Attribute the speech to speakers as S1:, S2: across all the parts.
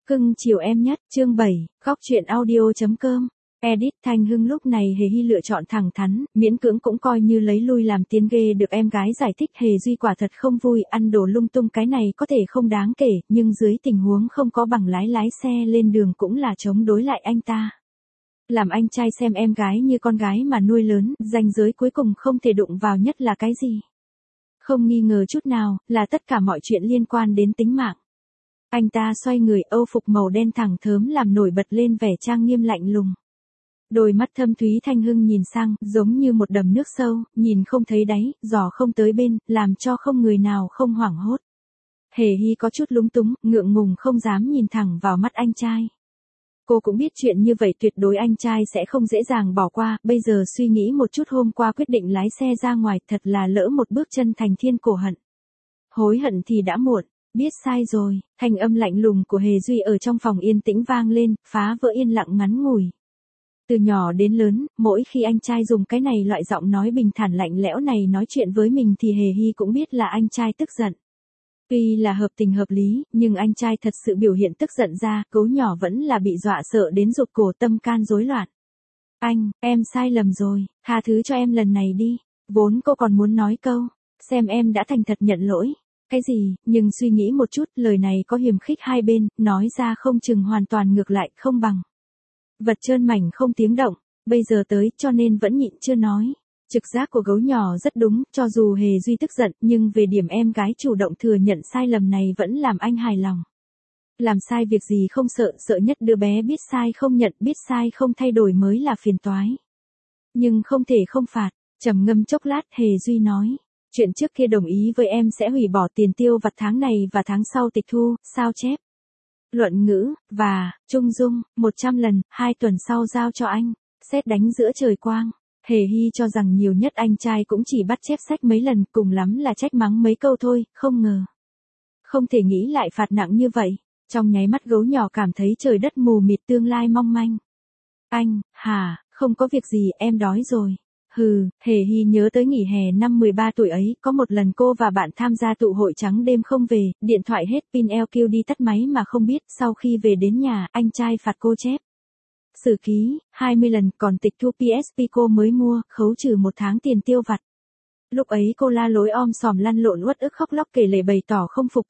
S1: Cưng chiều em nhất, chương 7, góc truyện audio.com. Edit Thanh Hưng lúc này Hề Hy lựa chọn thẳng thắn, miễn cưỡng cũng coi như lấy lui làm tiến ghê được em gái giải thích Hề Duy quả thật không vui, ăn đồ lung tung cái này có thể không đáng kể, nhưng dưới tình huống không có bằng lái xe lên đường cũng là chống đối lại anh ta. Làm anh trai xem em gái như con gái mà nuôi lớn, ranh giới cuối cùng không thể đụng vào nhất là cái gì? Không nghi ngờ chút nào, là tất cả mọi chuyện liên quan đến tính mạng. Anh ta xoay người, âu phục màu đen thẳng thớm làm nổi bật lên vẻ trang nghiêm lạnh lùng. Đôi mắt thâm thúy Thanh Hưng nhìn sang, giống như một đầm nước sâu, nhìn không thấy đáy, giò không tới bên, làm cho không người nào không hoảng hốt. Hề Hy có chút lúng túng, ngượng ngùng không dám nhìn thẳng vào mắt anh trai. Cô cũng biết chuyện như vậy tuyệt đối anh trai sẽ không dễ dàng bỏ qua, bây giờ suy nghĩ một chút hôm qua quyết định lái xe ra ngoài thật là lỡ một bước chân thành thiên cổ hận. Hối hận thì đã muộn. Biết sai rồi, thanh âm lạnh lùng của Hề Duy ở trong phòng yên tĩnh vang lên, phá vỡ yên lặng ngắn ngủi. Từ nhỏ đến lớn, mỗi khi anh trai dùng cái này loại giọng nói bình thản lạnh lẽo này nói chuyện với mình thì Hề Hy cũng biết là anh trai tức giận. Tuy là hợp tình hợp lý, nhưng anh trai thật sự biểu hiện tức giận ra, Gấu nhỏ vẫn là bị dọa sợ đến rụt cổ tâm can rối loạn. Anh, em sai lầm rồi, tha thứ cho em lần này đi. Vốn cô còn muốn nói câu, xem em đã thành thật nhận lỗi. Cái gì, nhưng suy nghĩ một chút, lời này có hiềm khích hai bên, nói ra không chừng hoàn toàn ngược lại, không bằng. Vật trơn mảnh không tiếng động, bây giờ tới cho nên vẫn nhịn chưa nói. Trực giác của Gấu nhỏ rất đúng, cho dù Hề Duy tức giận, nhưng về điểm em gái chủ động thừa nhận sai lầm này vẫn làm anh hài lòng. Làm sai việc gì không sợ, sợ nhất đứa bé biết sai không nhận, biết sai không thay đổi mới là phiền toái. Nhưng không thể không phạt, trầm ngâm chốc lát Hề Duy nói. Chuyện trước kia đồng ý với em sẽ hủy bỏ tiền tiêu vặt tháng này và tháng sau tịch thu, sao chép. Luận ngữ, và, trung dung, 100 lần, 2 tuần sau giao cho anh. Sét đánh giữa trời quang. Hề Hy cho rằng nhiều nhất anh trai cũng chỉ bắt chép sách mấy lần, cùng lắm là trách mắng mấy câu thôi, không ngờ. Không thể nghĩ lại phạt nặng như vậy. Trong nháy mắt Gấu nhỏ cảm thấy trời đất mù mịt tương lai mong manh. Anh, hả, không có việc gì, em đói rồi. Hừ, Hề Hy nhớ tới nghỉ hè năm 13 tuổi ấy, có một lần cô và bạn tham gia tụ hội trắng đêm không về, điện thoại hết pin LQ đi tắt máy mà không biết, sau khi về đến nhà, anh trai phạt cô chép. Sử ký, 20 lần, còn tịch thu PSP cô mới mua, khấu trừ 1 tháng tiền tiêu vặt. Lúc ấy cô la lối om sòm lăn lộn uất ức khóc lóc kể lể bày tỏ không phục,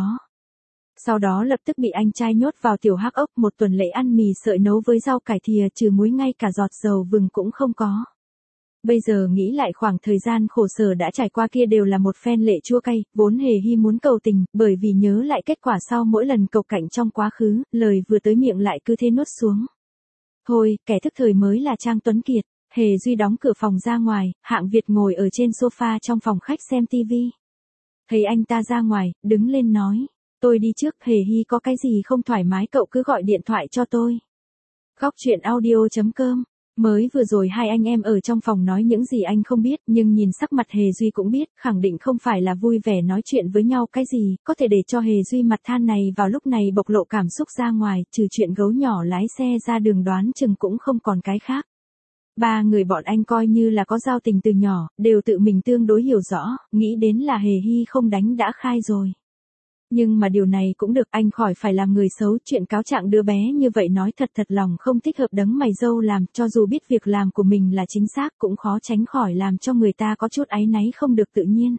S1: sau đó lập tức bị anh trai nhốt vào tiểu hắc ốc, 1 tuần lễ ăn mì sợi nấu với rau cải thìa trừ muối ngay cả giọt dầu vừng cũng không có. Bây giờ nghĩ lại khoảng thời gian khổ sở đã trải qua kia đều là một phen lệ chua cay, vốn Hề Hy muốn cầu tình, bởi vì nhớ lại kết quả sau mỗi lần cộc cạnh trong quá khứ, lời vừa tới miệng lại cứ thế nuốt xuống. Thôi, kẻ thức thời mới là Trang Tuấn Kiệt. Hề Duy đóng cửa phòng ra ngoài, Hạng Việt ngồi ở trên sofa trong phòng khách xem tivi. Thấy anh ta ra ngoài, đứng lên nói, tôi đi trước, Hề Hy có cái gì không thoải mái cậu cứ gọi điện thoại cho tôi. Góc truyện audio.com. Mới vừa rồi hai anh em ở trong phòng nói những gì anh không biết, nhưng nhìn sắc mặt Hề Duy cũng biết, khẳng định không phải là vui vẻ nói chuyện với nhau cái gì, có thể để cho Hề Duy mặt than này vào lúc này bộc lộ cảm xúc ra ngoài, trừ chuyện Gấu nhỏ lái xe ra đường đoán chừng cũng không còn cái khác. 3 người bọn anh coi như là có giao tình từ nhỏ, đều tự mình tương đối hiểu rõ, nghĩ đến là Hề Hy không đánh đã khai rồi. Nhưng mà điều này cũng được, anh khỏi phải làm người xấu, chuyện cáo trạng đứa bé như vậy nói thật lòng không thích hợp đấng mày râu làm, cho dù biết việc làm của mình là chính xác cũng khó tránh khỏi làm cho người ta có chút áy náy không được tự nhiên.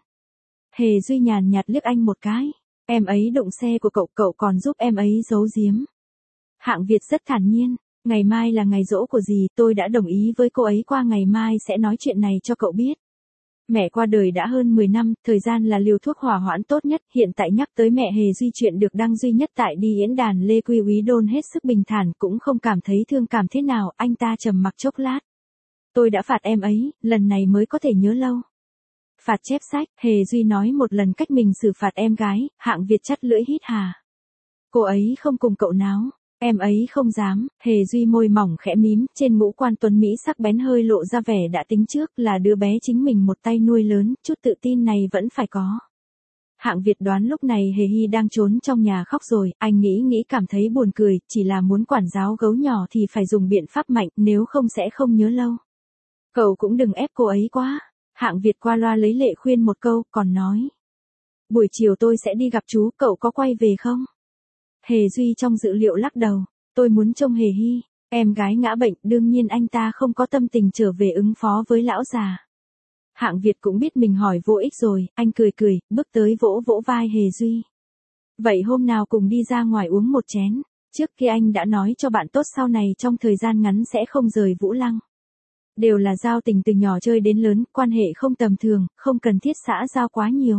S1: Hề Duy nhàn nhạt liếc anh một cái, em ấy đụng xe của cậu còn giúp em ấy giấu giếm. Hạng Việt rất thản nhiên, ngày mai là ngày giỗ của dì, tôi đã đồng ý với cô ấy qua ngày mai sẽ nói chuyện này cho cậu biết. Mẹ qua đời đã hơn 10 năm, thời gian là liều thuốc hỏa hoãn tốt nhất, hiện tại nhắc tới mẹ Hề Duy chuyện được đăng duy nhất tại đi diễn đàn Lê Quy Úy Đôn hết sức bình thản, cũng không cảm thấy thương cảm thế nào, anh ta trầm mặc chốc lát. Tôi đã phạt em ấy, lần này mới có thể nhớ lâu. Phạt chép sách, Hề Duy nói một lần cách mình xử phạt em gái, Hạng Việt chắt lưỡi hít hà. Cô ấy không cùng cậu náo. Em ấy không dám, Hề Duy môi mỏng khẽ mím, trên ngũ quan tuấn Mỹ sắc bén hơi lộ ra vẻ đã tính trước là đứa bé chính mình một tay nuôi lớn, chút tự tin này vẫn phải có. Hạng Việt đoán lúc này Hề Hy đang trốn trong nhà khóc rồi, anh nghĩ cảm thấy buồn cười, chỉ là muốn quản giáo Gấu nhỏ thì phải dùng biện pháp mạnh, nếu không sẽ không nhớ lâu. Cậu cũng đừng ép cô ấy quá. Hạng Việt qua loa lấy lệ khuyên một câu, còn nói. Buổi chiều tôi sẽ đi gặp chú, cậu có quay về không? Hề Duy trong dự liệu lắc đầu, tôi muốn trông Hề Hy, em gái ngã bệnh, đương nhiên anh ta không có tâm tình trở về ứng phó với lão già. Hạng Việt cũng biết mình hỏi vô ích rồi, anh cười cười, bước tới vỗ vỗ vai Hề Duy. Vậy hôm nào cùng đi ra ngoài uống một chén, trước kia anh đã nói cho bạn tốt sau này trong thời gian ngắn sẽ không rời Vũ Lăng. Đều là giao tình từ nhỏ chơi đến lớn, quan hệ không tầm thường, không cần thiết xã giao quá nhiều.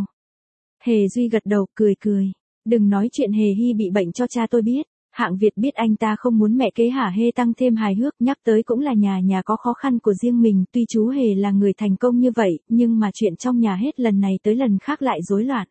S1: Hề Duy gật đầu, cười cười. Đừng nói chuyện Hề Hy bị bệnh cho cha tôi biết. Hạng Việt biết anh ta không muốn mẹ kế hả hê tăng thêm hài hước, nhắc tới cũng là nhà có khó khăn của riêng mình, tuy chú Hề là người thành công như vậy, nhưng mà chuyện trong nhà hết lần này tới lần khác lại rối loạn.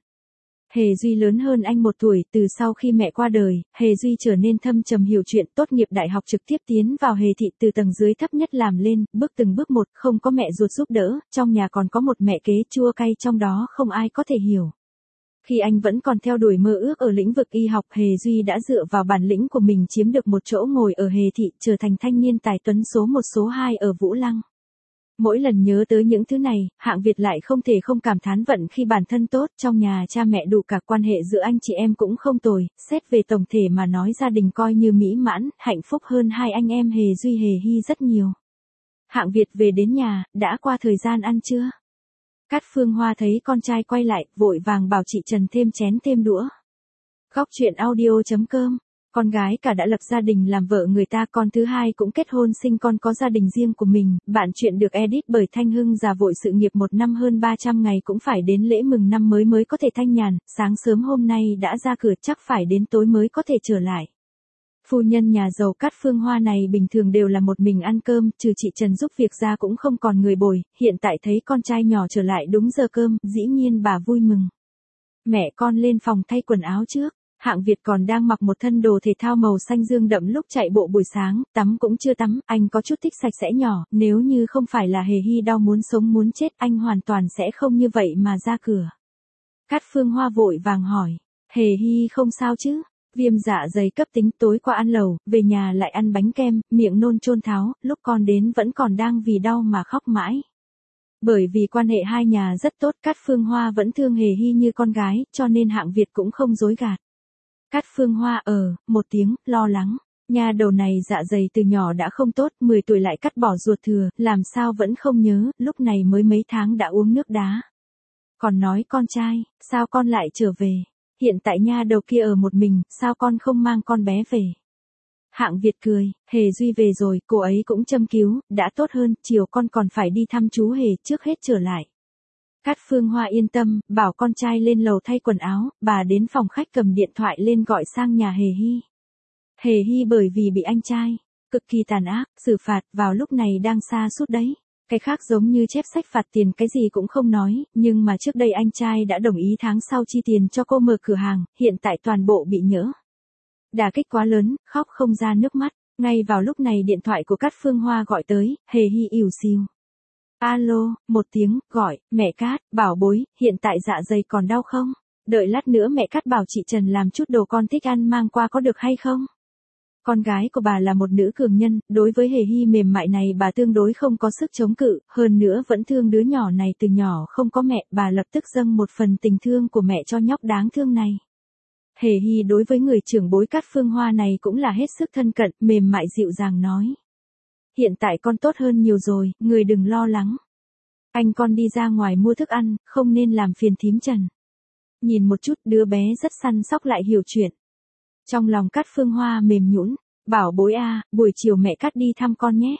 S1: Hề Duy lớn hơn anh 1 tuổi, từ sau khi mẹ qua đời, Hề Duy trở nên thâm trầm hiểu chuyện, tốt nghiệp đại học trực tiếp tiến vào Hề thị từ tầng dưới thấp nhất làm lên, bước từng bước một, không có mẹ ruột giúp đỡ, trong nhà còn có một mẹ kế chua cay trong đó không ai có thể hiểu. Khi anh vẫn còn theo đuổi mơ ước ở lĩnh vực y học, Hề Duy đã dựa vào bản lĩnh của mình chiếm được một chỗ ngồi ở Hề thị, trở thành thanh niên tài tuấn số 1 số 2 ở Vũ Lăng. Mỗi lần nhớ tới những thứ này, Hạng Việt lại không thể không cảm thán vận khi bản thân tốt, trong nhà cha mẹ đủ cả, quan hệ giữa anh chị em cũng không tồi, xét về tổng thể mà nói gia đình coi như mỹ mãn, hạnh phúc hơn hai anh em Hề Duy Hề Hy rất nhiều. Hạng Việt về đến nhà, đã qua thời gian ăn trưa. Cát Phương Hoa thấy con trai quay lại, vội vàng bảo chị Trần thêm chén thêm đũa. Góc chuyện audio.com. Con gái cả đã lập gia đình làm vợ người ta, con thứ hai cũng kết hôn sinh con có gia đình riêng của mình. Bạn chuyện được edit bởi Thanh Hưng. Già vội sự nghiệp 1 năm hơn 300 ngày cũng phải đến lễ mừng năm mới có thể thanh nhàn, sáng sớm hôm nay đã ra cửa chắc phải đến tối mới có thể trở lại. Phu nhân nhà giàu Cát Phương Hoa này bình thường đều là một mình ăn cơm, trừ chị Trần giúp việc ra cũng không còn người bồi, hiện tại thấy con trai nhỏ trở lại đúng giờ cơm, dĩ nhiên bà vui mừng. Mẹ con lên phòng thay quần áo trước. Hạng Việt còn đang mặc một thân đồ thể thao màu xanh dương đậm lúc chạy bộ buổi sáng, tắm cũng chưa tắm, anh có chút thích sạch sẽ nhỏ, nếu như không phải là Hề Hy đau muốn sống muốn chết anh hoàn toàn sẽ không như vậy mà ra cửa. Cát Phương Hoa vội vàng hỏi, Hề Hy không sao chứ? Viêm dạ dày cấp tính, tối qua ăn lẩu, về nhà lại ăn bánh kem, miệng nôn chôn tháo, lúc con đến vẫn còn đang vì đau mà khóc mãi. Bởi vì quan hệ hai nhà rất tốt, Cát Phương Hoa vẫn thương Hề Hy như con gái, cho nên Hạng Việt cũng không dối gạt. Cát Phương Hoa một tiếng, lo lắng. Nhà đầu này dạ dày từ nhỏ đã không tốt, 10 tuổi lại cắt bỏ ruột thừa, làm sao vẫn không nhớ, lúc này mới mấy tháng đã uống nước đá. Còn nói con trai, sao con lại trở về? Hiện tại nha đầu kia ở một mình, sao con không mang con bé về? Hạng Việt cười, Hề Duy về rồi, cô ấy cũng châm cứu, đã tốt hơn, chiều con còn phải đi thăm chú Hề, trước hết trở lại. Cát Phương Hoa yên tâm, bảo con trai lên lầu thay quần áo, bà đến phòng khách cầm điện thoại lên gọi sang nhà Hề Hy. Hề Hy bởi vì bị anh trai cực kỳ tàn ác xử phạt, vào lúc này đang sa sút đấy. Cái khác giống như chép sách phạt tiền cái gì cũng không nói, nhưng mà trước đây anh trai đã đồng ý tháng sau chi tiền cho cô mở cửa hàng, hiện tại toàn bộ bị nhỡ. Đả kích quá lớn, khóc không ra nước mắt. Ngay vào lúc này điện thoại của Cát Phương Hoa gọi tới, Hề Hy ỉu xìu. Alo, một tiếng, gọi, mẹ Cát, bảo bối, hiện tại dạ dày còn đau không? Đợi lát nữa mẹ Cát bảo chị Trần làm chút đồ con thích ăn mang qua có được hay không? Con gái của bà là một nữ cường nhân, đối với Hề Hy mềm mại này bà tương đối không có sức chống cự, hơn nữa vẫn thương đứa nhỏ này từ nhỏ không có mẹ, bà lập tức dâng một phần tình thương của mẹ cho nhóc đáng thương này. Hề Hy đối với người trưởng bối Cát Phương Hoa này cũng là hết sức thân cận, mềm mại dịu dàng nói. Hiện tại con tốt hơn nhiều rồi, người đừng lo lắng. Anh con đi ra ngoài mua thức ăn, không nên làm phiền thím Trần. Nhìn một chút đứa bé rất săn sóc lại hiểu chuyện. Trong lòng Cát Phương Hoa mềm nhũn, bảo bối buổi chiều mẹ Cát đi thăm con nhé.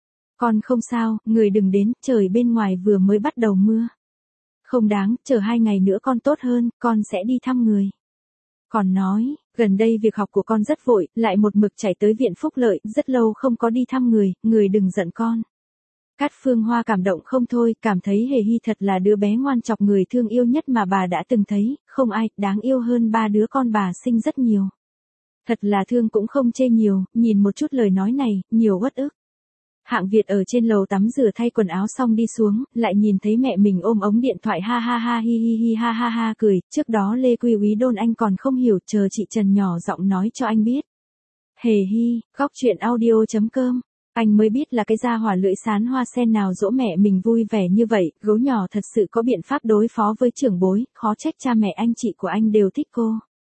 S1: Con không sao, người đừng đến, trời bên ngoài vừa mới bắt đầu mưa. Không đáng, chờ 2 ngày nữa con tốt hơn, con sẽ đi thăm người. Còn nói, gần đây việc học của con rất vội, lại một mực chạy tới viện phúc lợi, rất lâu không có đi thăm người đừng giận con. Cát Phương Hoa cảm động không thôi, cảm thấy Hề Hy thật là đứa bé ngoan chọc người thương yêu nhất mà bà đã từng thấy, không ai đáng yêu hơn 3 đứa con bà sinh rất nhiều. Thật là thương cũng không chê nhiều, nhìn một chút lời nói này, nhiều uất ức. Hạng Việt ở trên lầu tắm rửa thay quần áo xong đi xuống, lại nhìn thấy mẹ mình ôm ống điện thoại ha ha ha hi hi hi ha ha ha cười, trước đó Lê Quy Úy đôn anh còn không hiểu, chờ chị Trần nhỏ giọng nói cho anh biết. Hề Hy, góc chuyện audio.com, anh mới biết là cái gia hỏa lưỡi sán hoa sen nào dỗ mẹ mình vui vẻ như vậy, gấu nhỏ thật sự có biện pháp đối phó với trưởng bối, khó trách cha mẹ anh chị của anh đều thích cô.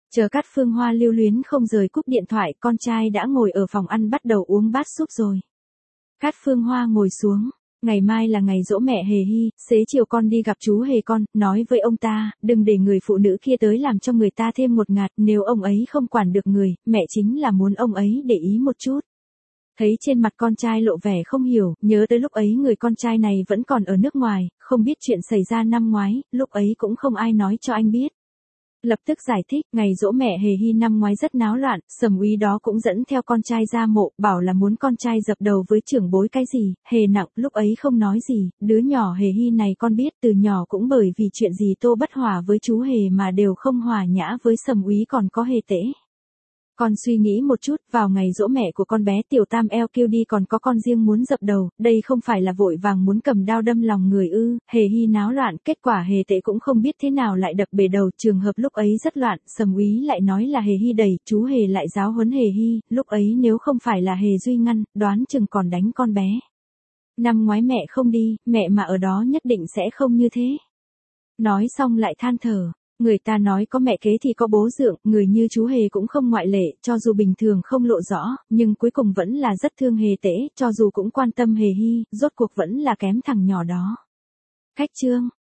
S1: Chờ Cát Phương Hoa lưu luyến không rời cúp điện thoại, con trai đã ngồi ở phòng ăn bắt đầu uống bát súp rồi. Cát Phương Hoa ngồi xuống, ngày mai là ngày giỗ mẹ Hề Hy, xế chiều con đi gặp chú Hề con, nói với ông ta, đừng để người phụ nữ kia tới làm cho người ta thêm ngột ngạt, nếu ông ấy không quản được người, mẹ chính là muốn ông ấy để ý một chút. Thấy trên mặt con trai lộ vẻ không hiểu, nhớ tới lúc ấy người con trai này vẫn còn ở nước ngoài, không biết chuyện xảy ra năm ngoái, lúc ấy cũng không ai nói cho anh biết. Lập tức giải thích, ngày giỗ mẹ Hề Hy năm ngoái rất náo loạn, Sầm Úy đó cũng dẫn theo con trai ra mộ, bảo là muốn con trai dập đầu với trưởng bối cái gì, Hề nặng, lúc ấy không nói gì, đứa nhỏ Hề Hy này con biết từ nhỏ cũng bởi vì chuyện gì Tô bất hòa với chú Hề mà đều không hòa nhã với Sầm Úy còn có Hề Tễ. Con suy nghĩ một chút, vào ngày giỗ mẹ của con bé Tiểu Tam eo kêu đi còn có con riêng muốn dập đầu, đây không phải là vội vàng muốn cầm đao đâm lòng người ư, Hề Hy náo loạn, kết quả Hề Tệ cũng không biết thế nào lại đập bể đầu, trường hợp lúc ấy rất loạn, Sầm Úy lại nói là Hề Hy đẩy, chú Hề lại giáo huấn Hề Hy, lúc ấy nếu không phải là Hề Duy ngăn, đoán chừng còn đánh con bé. Năm ngoái mẹ không đi, mẹ mà ở đó nhất định sẽ không như thế. Nói xong lại than thở. Người ta nói có mẹ kế thì có bố dượng, người như chú Hề cũng không ngoại lệ, cho dù bình thường không lộ rõ, nhưng cuối cùng vẫn là rất thương Hề Tễ, cho dù cũng quan tâm Hề Hy, rốt cuộc vẫn là kém thằng nhỏ đó. Khách trương.